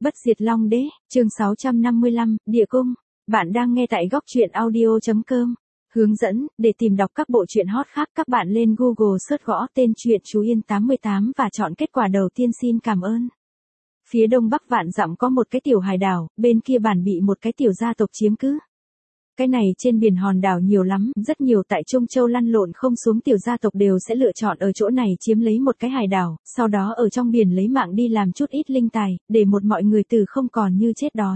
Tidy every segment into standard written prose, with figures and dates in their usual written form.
Bất diệt Long Đế, chương 655, Địa Cung. Bạn đang nghe tại góc truyện audio.com. Hướng dẫn, để tìm đọc các bộ truyện hot khác các bạn lên Google search gõ tên truyện Chú Yên 88 và chọn kết quả đầu tiên. Xin cảm ơn. Phía đông bắc vạn dặm có một cái tiểu hải đảo, bên kia bản bị một cái tiểu gia tộc chiếm cứ. Cái này trên biển hòn đảo nhiều lắm, rất nhiều tại Trung Châu lăn lộn không xuống tiểu gia tộc đều sẽ lựa chọn ở chỗ này chiếm lấy một cái hải đảo, sau đó ở trong biển lấy mạng đi làm chút ít linh tài, để một mọi người từ không còn như chết đói.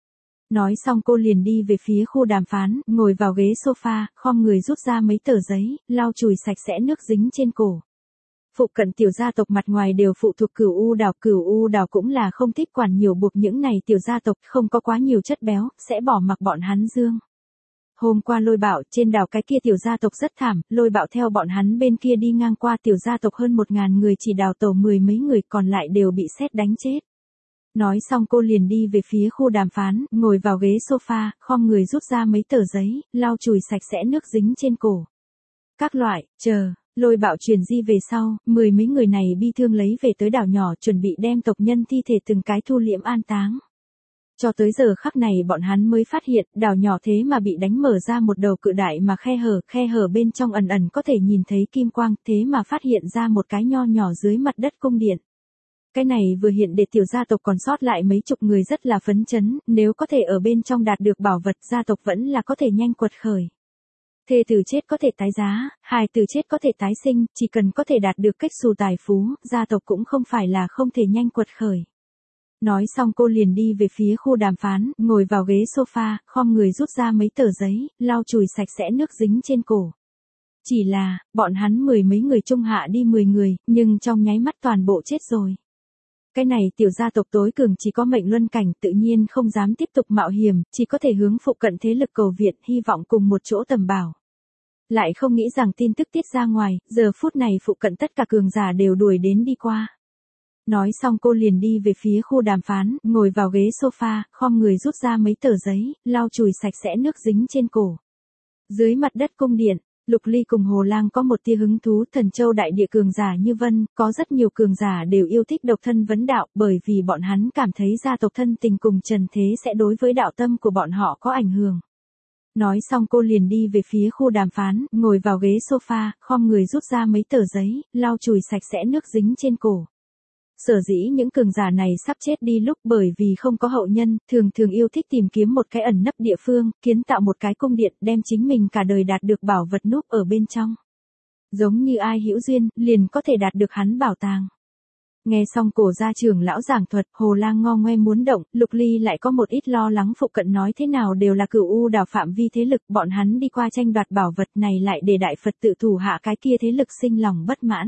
Nói xong cô liền đi về phía khu đàm phán, ngồi vào ghế sofa, khom người rút ra mấy tờ giấy, lau chùi sạch sẽ nước dính trên cổ. Phụ cận tiểu gia tộc mặt ngoài đều phụ thuộc Cửu U đảo cũng là không thích quản nhiều buộc những này tiểu gia tộc không có quá nhiều chất béo, sẽ bỏ mặc bọn hắn dương. Hôm qua Lôi Bạo trên đảo cái kia tiểu gia tộc rất thảm, Lôi Bạo theo bọn hắn bên kia đi ngang qua tiểu gia tộc hơn 1000 người chỉ đào tẩu 10 mấy người còn lại đều bị sét đánh chết. Nói xong cô liền đi về phía khu đàm phán, ngồi vào ghế sofa, khom người rút ra mấy tờ giấy, lau chùi sạch sẽ nước dính trên cổ. Các loại, chờ, Lôi Bạo truyền di về sau, 10 mấy người này bi thương lấy về tới đảo nhỏ chuẩn bị đem tộc nhân thi thể từng cái thu liễm an táng. Cho tới giờ khắc này bọn hắn mới phát hiện đảo nhỏ thế mà bị đánh mở ra một đầu cự đại mà khe hở bên trong ẩn ẩn có thể nhìn thấy kim quang, thế mà phát hiện ra một cái nho nhỏ dưới mặt đất cung điện. Cái này vừa hiện để tiểu gia tộc còn sót lại mấy chục người rất là phấn chấn, nếu có thể ở bên trong đạt được bảo vật gia tộc vẫn là có thể nhanh quật khởi. Thê tử chết có thể tái giá, hài tử chết có thể tái sinh, chỉ cần có thể đạt được cách xù tài phú, gia tộc cũng không phải là không thể nhanh quật khởi. Nói xong cô liền đi về phía khu đàm phán, ngồi vào ghế sofa, khom người rút ra mấy tờ giấy, lau chùi sạch sẽ nước dính trên cổ. Chỉ là, bọn hắn 10 mấy người trung hạ đi 10 người, nhưng trong nháy mắt toàn bộ chết rồi. Cái này tiểu gia tộc tối cường chỉ có mệnh luân cảnh tự nhiên không dám tiếp tục mạo hiểm, chỉ có thể hướng phụ cận thế lực cầu viện hy vọng cùng một chỗ tầm bảo. Lại không nghĩ rằng tin tức tiết ra ngoài, giờ phút này phụ cận tất cả cường giả đều đuổi đến đi qua. Nói xong cô liền đi về phía khu đàm phán, ngồi vào ghế sofa, khom người rút ra mấy tờ giấy, lau chùi sạch sẽ nước dính trên cổ. Dưới mặt đất cung điện, Lục Ly cùng Hồ Lang có một tia hứng thú. Thần Châu đại địa cường giả như vân, có rất nhiều cường giả đều yêu thích độc thân vấn đạo, bởi vì bọn hắn cảm thấy gia tộc thân tình cùng trần thế sẽ đối với đạo tâm của bọn họ có ảnh hưởng. Nói xong cô liền đi về phía khu đàm phán, ngồi vào ghế sofa, khom người rút ra mấy tờ giấy, lau chùi sạch sẽ nước dính trên cổ. Sở dĩ những cường giả này sắp chết đi lúc bởi vì không có hậu nhân, thường yêu thích tìm kiếm một cái ẩn nấp địa phương, kiến tạo một cái cung điện, đem chính mình cả đời đạt được bảo vật núp ở bên trong. Giống như ai hữu duyên, liền có thể đạt được hắn bảo tàng. Nghe xong cổ gia trưởng lão giảng thuật, Hồ Lang ngo ngoe muốn động, Lục Ly lại có một ít lo lắng phụ cận nói thế nào đều là Cửu U đảo phạm vi thế lực, bọn hắn đi qua tranh đoạt bảo vật này lại để đại Phật tự thủ hạ cái kia thế lực sinh lòng bất mãn.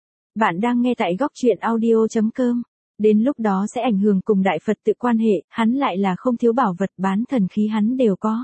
Bạn đang nghe tại góc truyện audio.com. Đến lúc đó sẽ ảnh hưởng cùng đại Phật tự quan hệ, hắn lại là không thiếu bảo vật bán thần khí hắn đều có.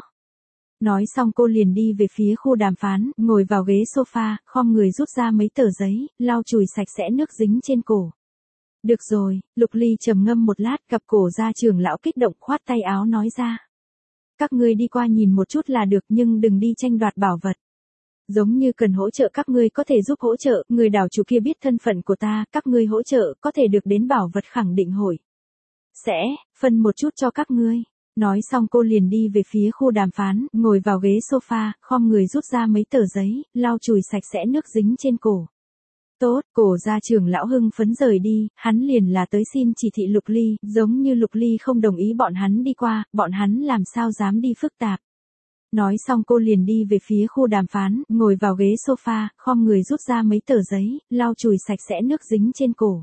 Nói xong cô liền đi về phía khu đàm phán, ngồi vào ghế sofa, khom người rút ra mấy tờ giấy, lau chùi sạch sẽ nước dính trên cổ. Được rồi, Lục Ly trầm ngâm một lát, gặp cổ gia trưởng lão kích động khoát tay áo nói ra. Các ngươi đi qua nhìn một chút là được nhưng đừng đi tranh đoạt bảo vật. Giống như cần hỗ trợ các ngươi có thể giúp hỗ trợ, người đảo chủ kia biết thân phận của ta, các ngươi hỗ trợ có thể được đến bảo vật khẳng định hội. Sẽ, phân một chút cho các ngươi. Nói xong cô liền đi về phía khu đàm phán, ngồi vào ghế sofa, khom người rút ra mấy tờ giấy, lau chùi sạch sẽ nước dính trên cổ. Tốt, cổ gia trưởng lão hưng phấn rời đi, hắn liền là tới xin chỉ thị Lục Ly, giống như Lục Ly không đồng ý bọn hắn đi qua, bọn hắn làm sao dám đi phức tạp. Nói xong cô liền đi về phía khu đàm phán, ngồi vào ghế sofa, khom người rút ra mấy tờ giấy, lau chùi sạch sẽ nước dính trên cổ.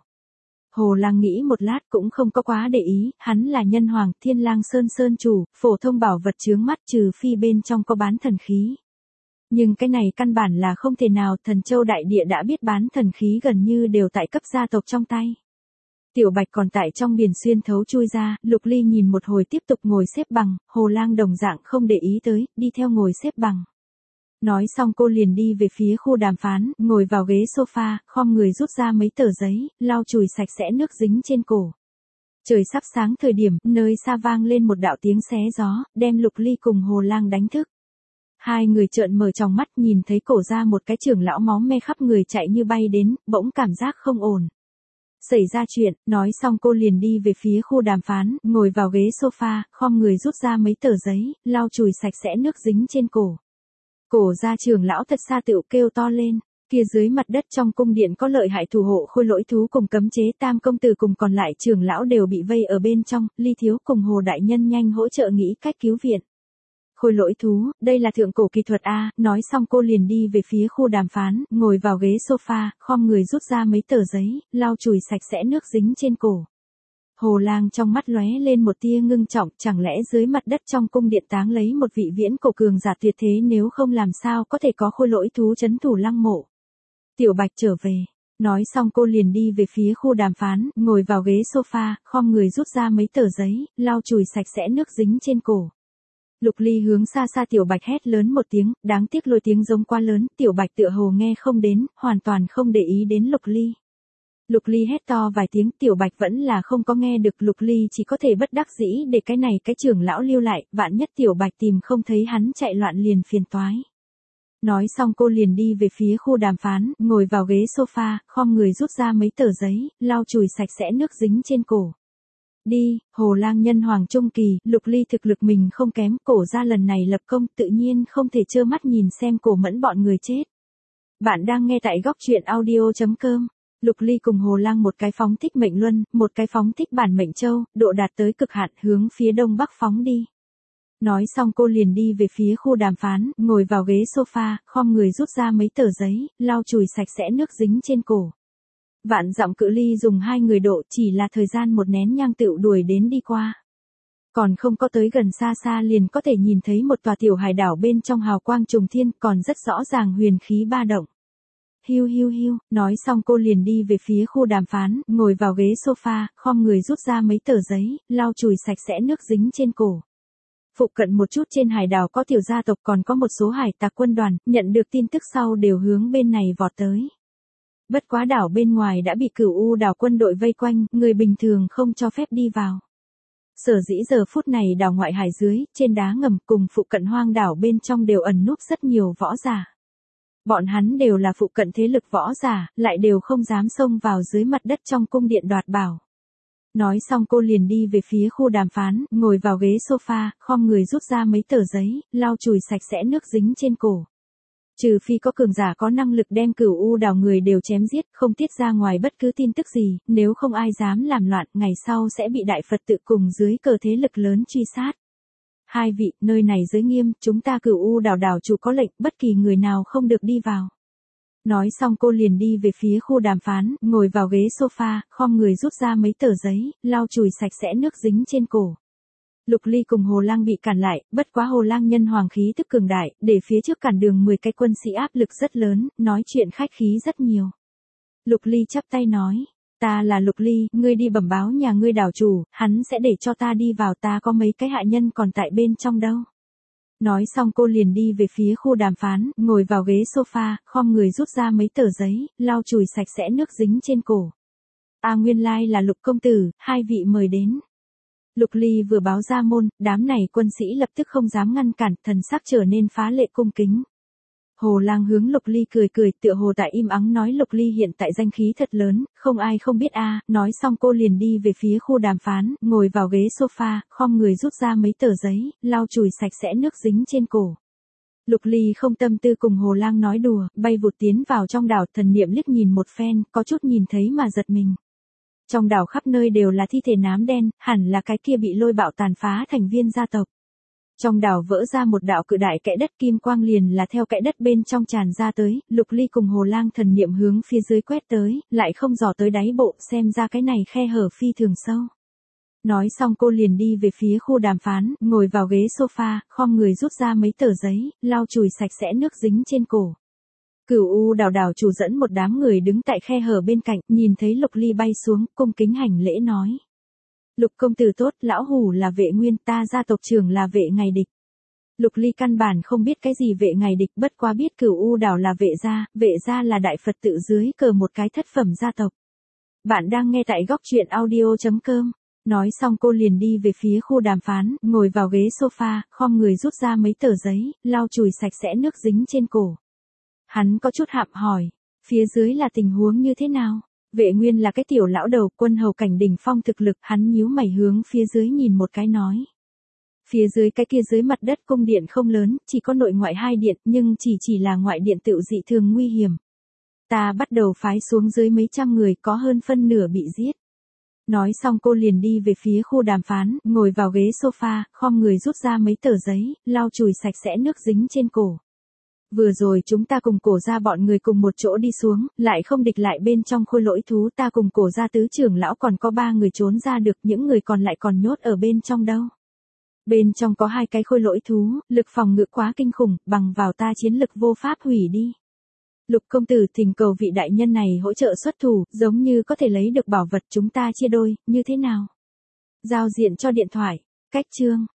Hồ Lang nghĩ một lát cũng không có quá để ý, hắn là nhân hoàng, Thiên Lang Sơn chủ, phổ thông bảo vật chướng mắt trừ phi bên trong có bán thần khí. Nhưng cái này căn bản là không thể nào, Thần Châu đại địa đã biết bán thần khí gần như đều tại cấp gia tộc trong tay. Tiểu Bạch còn tại trong biển xuyên thấu chui ra, Lục Ly nhìn một hồi tiếp tục ngồi xếp bằng, Hồ Lang đồng dạng không để ý tới, đi theo ngồi xếp bằng. Nói xong cô liền đi về phía khu đàm phán, ngồi vào ghế sofa, khom người rút ra mấy tờ giấy, lau chùi sạch sẽ nước dính trên cổ. Trời sắp sáng thời điểm, nơi xa vang lên một đạo tiếng xé gió, đem Lục Ly cùng Hồ Lang đánh thức. Hai người trợn mở tròng mắt nhìn thấy cổ ra một cái trưởng lão máu me khắp người chạy như bay đến, bỗng cảm giác không ổn. Xảy ra chuyện, nói xong cô liền đi về phía khu đàm phán, ngồi vào ghế sofa, khom người rút ra mấy tờ giấy, lau chùi sạch sẽ nước dính trên cổ. Cổ gia trưởng lão thật xa tựu kêu to lên. Kia dưới mặt đất trong cung điện có lợi hại thủ hộ khôi lỗi thú cùng cấm chế tam công tử cùng còn lại trưởng lão đều bị vây ở bên trong, Ly Thiếu cùng Hồ Đại Nhân nhanh hỗ trợ nghĩ cách cứu viện. Khôi lỗi thú, đây là thượng cổ kỹ thuật A, nói xong cô liền đi về phía khu đàm phán, ngồi vào ghế sofa, khom người rút ra mấy tờ giấy, lau chùi sạch sẽ nước dính trên cổ. Hồ Lang trong mắt lóe lên một tia ngưng trọng, chẳng lẽ dưới mặt đất trong cung điện táng lấy một vị viễn cổ cường giả tuyệt thế, nếu không làm sao có thể có khôi lỗi thú trấn thủ lăng mộ. Tiểu Bạch trở về. Nói xong cô liền đi về phía khu đàm phán, ngồi vào ghế sofa, khom người rút ra mấy tờ giấy, lau chùi sạch sẽ nước dính trên cổ. Lục Ly hướng xa xa Tiểu Bạch hét lớn một tiếng, đáng tiếc lôi tiếng giống quá lớn, Tiểu Bạch tựa hồ nghe không đến, hoàn toàn không để ý đến Lục Ly. Lục Ly hét to vài tiếng, Tiểu Bạch vẫn là không có nghe được, Lục Ly chỉ có thể bất đắc dĩ để cái này cái trưởng lão lưu lại, vạn nhất Tiểu Bạch tìm không thấy hắn chạy loạn liền phiền toái. Nói xong cô liền đi về phía khu đàm phán, ngồi vào ghế sofa, khom người rút ra mấy tờ giấy, lau chùi sạch sẽ nước dính trên cổ. Đi, Hồ Lang nhân hoàng trung kỳ, Lục Ly thực lực mình không kém, cổ ra lần này lập công, tự nhiên không thể trơ mắt nhìn xem cổ mẫn bọn người chết. Bạn đang nghe tại góc truyện audio.com. Lục Ly cùng Hồ Lang một cái phóng thích mệnh luân, một cái phóng thích bản mệnh châu, độ đạt tới cực hạn, hướng phía đông bắc phóng đi. Nói xong cô liền đi về phía khu đàm phán, ngồi vào ghế sofa, khom người rút ra mấy tờ giấy, lau chùi sạch sẽ nước dính trên cổ. Vạn dặm cự ly dùng 2 người độ, chỉ là thời gian một nén nhang tựu đuổi đến đi qua. Còn không có tới gần, xa xa liền có thể nhìn thấy một tòa tiểu hải đảo bên trong hào quang trùng thiên, còn rất rõ ràng huyền khí ba động. Hiu hiu hiu, nói xong cô liền đi về phía khu đàm phán, ngồi vào ghế sofa, khom người rút ra mấy tờ giấy, lau chùi sạch sẽ nước dính trên cổ. Phụ cận một chút trên hải đảo có tiểu gia tộc, còn có một số hải tặc quân đoàn, nhận được tin tức sau đều hướng bên này vọt tới. Bất quá đảo bên ngoài đã bị Cửu U đảo quân đội vây quanh, người bình thường không cho phép đi vào. Sở dĩ giờ phút này đảo ngoại hải dưới, trên đá ngầm cùng phụ cận hoang đảo bên trong đều ẩn núp rất nhiều võ giả. Bọn hắn đều là phụ cận thế lực võ giả, lại đều không dám xông vào dưới mặt đất trong cung điện đoạt bảo. Nói xong cô liền đi về phía khu đàm phán, ngồi vào ghế sofa, khom người rút ra mấy tờ giấy, lau chùi sạch sẽ nước dính trên cổ. Trừ phi có cường giả có năng lực đem Cửu U đảo người đều chém giết, không tiết ra ngoài bất cứ tin tức gì, nếu không ai dám làm loạn, ngày sau sẽ bị Đại Phật tự cùng dưới cờ thế lực lớn truy sát. Hai vị, nơi này giới nghiêm, chúng ta Cửu U đảo đảo chủ có lệnh, bất kỳ người nào không được đi vào. Nói xong cô liền đi về phía khu đàm phán, ngồi vào ghế sofa, khom người rút ra mấy tờ giấy, lau chùi sạch sẽ nước dính trên cổ. Lục Ly cùng Hồ Lang bị cản lại, bất quá Hồ Lang nhân hoàng khí tức cường đại, để phía trước cản đường 10 cái quân sĩ áp lực rất lớn, nói chuyện khách khí rất nhiều. Lục Ly chắp tay nói, ta là Lục Ly, ngươi đi bẩm báo nhà ngươi đảo chủ, hắn sẽ để cho ta đi vào, ta có mấy cái hạ nhân còn tại bên trong đâu. Nói xong cô liền đi về phía khu đàm phán, ngồi vào ghế sofa, khom người rút ra mấy tờ giấy, lau chùi sạch sẽ nước dính trên cổ. Nguyên lai là Lục công tử, hai vị mời đến. Lục Ly vừa báo ra môn, đám này quân sĩ lập tức không dám ngăn cản, thần sắc trở nên phá lệ cung kính. Hồ Lang hướng Lục Ly cười cười, tựa hồ tại im ắng nói Lục Ly hiện tại danh khí thật lớn, không ai không biết nói xong cô liền đi về phía khu đàm phán, ngồi vào ghế sofa, khom người rút ra mấy tờ giấy, lau chùi sạch sẽ nước dính trên cổ. Lục Ly không tâm tư cùng Hồ Lang nói đùa, bay vụt tiến vào trong đảo, thần niệm liếc nhìn một phen, có chút nhìn thấy mà giật mình. Trong đảo khắp nơi đều là thi thể nám đen, hẳn là cái kia bị lôi bạo tàn phá thành viên gia tộc. Trong đảo vỡ ra một đạo cự đại kẽ đất, kim quang liền là theo kẽ đất bên trong tràn ra tới, Lục Ly cùng Hồ Lang thần niệm hướng phía dưới quét tới, lại không dò tới đáy bộ, xem ra cái này khe hở phi thường sâu. Nói xong cô liền đi về phía khu đàm phán, ngồi vào ghế sofa, khom người rút ra mấy tờ giấy, lau chùi sạch sẽ nước dính trên cổ. Cửu U đảo đảo chủ dẫn một đám người đứng tại khe hở bên cạnh, nhìn thấy Lục Ly bay xuống, cung kính hành lễ nói. Lục công tử tốt, lão hủ là Vệ Nguyên, ta gia tộc trưởng là Vệ Ngày Địch. Lục Ly căn bản không biết cái gì Vệ Ngày Địch, bất quá biết Cửu U đảo là Vệ gia là Đại Phật tự dưới cờ một cái thất phẩm gia tộc. Bạn đang nghe tại góc truyện audio.com. Nói xong cô liền đi về phía khu đàm phán, ngồi vào ghế sofa, khom người rút ra mấy tờ giấy, lau chùi sạch sẽ nước dính trên cổ. Hắn có chút hạm hỏi, phía dưới là tình huống như thế nào? Vệ Nguyên là cái tiểu lão đầu, quân hầu cảnh đỉnh phong thực lực, hắn nhíu mày hướng phía dưới nhìn một cái nói. Phía dưới cái kia dưới mặt đất cung điện không lớn, chỉ có nội ngoại hai điện, nhưng chỉ là ngoại điện tựu dị thường nguy hiểm. Ta bắt đầu phái xuống dưới mấy trăm người, có hơn phân nửa bị giết. Nói xong cô liền đi về phía khu đàm phán, ngồi vào ghế sofa, khom người rút ra mấy tờ giấy, lau chùi sạch sẽ nước dính trên cổ. Vừa rồi chúng ta cùng cổ ra bọn người cùng một chỗ đi xuống, lại không địch lại bên trong khôi lỗi thú, ta cùng cổ ra tứ trưởng lão còn có 3 người trốn ra được, những người còn lại còn nhốt ở bên trong đâu. Bên trong có 2 cái khôi lỗi thú, lực phòng ngự quá kinh khủng, bằng vào ta chiến lực vô pháp hủy đi. Lục công tử thỉnh cầu vị đại nhân này hỗ trợ xuất thủ, giống như có thể lấy được bảo vật, chúng ta chia đôi, như thế nào? Giao diện cho điện thoại, cách chương.